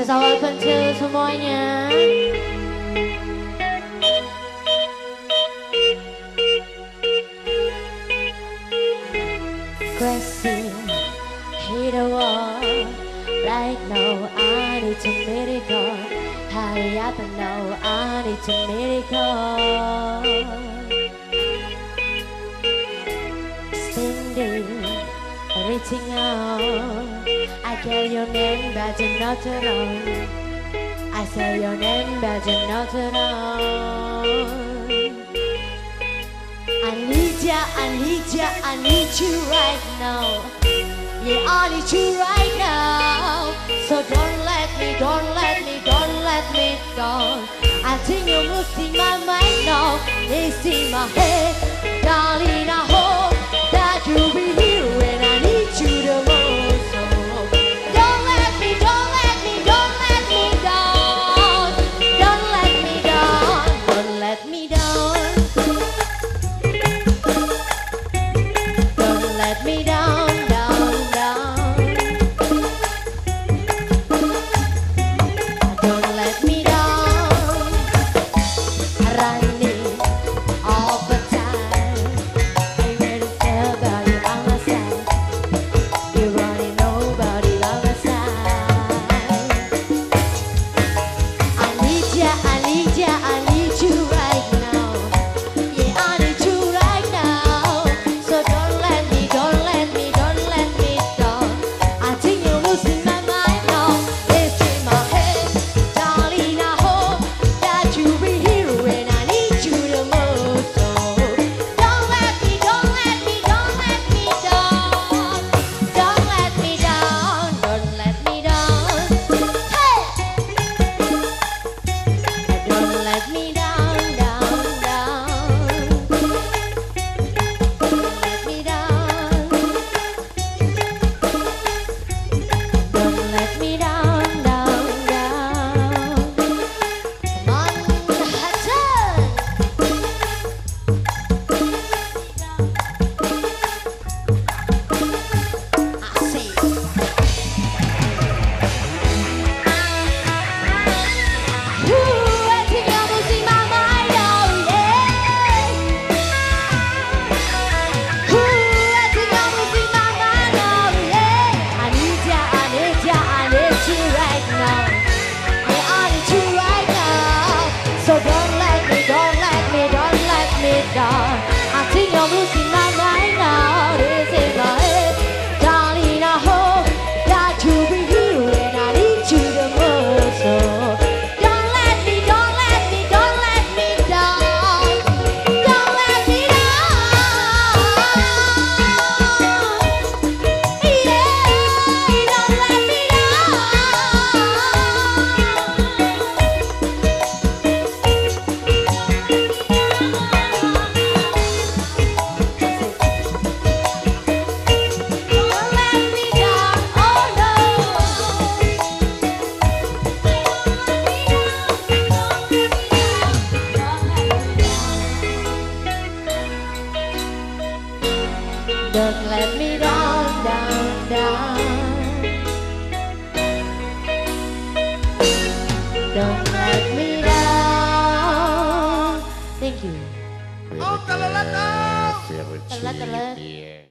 Sesawal pensil semuanya. Question, hit a wall. Right now I need a miracle. Hurry up and now I need a miracle. Standing, reaching out. I call your name but you're not around. I say your name but you're not around. I need ya, I need ya, I need you right now. Yeah, I need you right now. So don't let me, don't let me, don't let me down. I think you're losing my mind now. It's in my head, darling. I hope that you'll be here when I need you the most. So don't let me, don't let me, don't let me down. Don't let me down, don't let me down. Don't let me down. I think I'm losing my mind now. This is my head, darling. I hope that you'll be here when I need you the most. So don't let me, don't let me, don't let me down. Don't let me down. Yeah, don't let me Don't let me down, down, down. Don't let me down. Thank you. Oh, telat. Telat.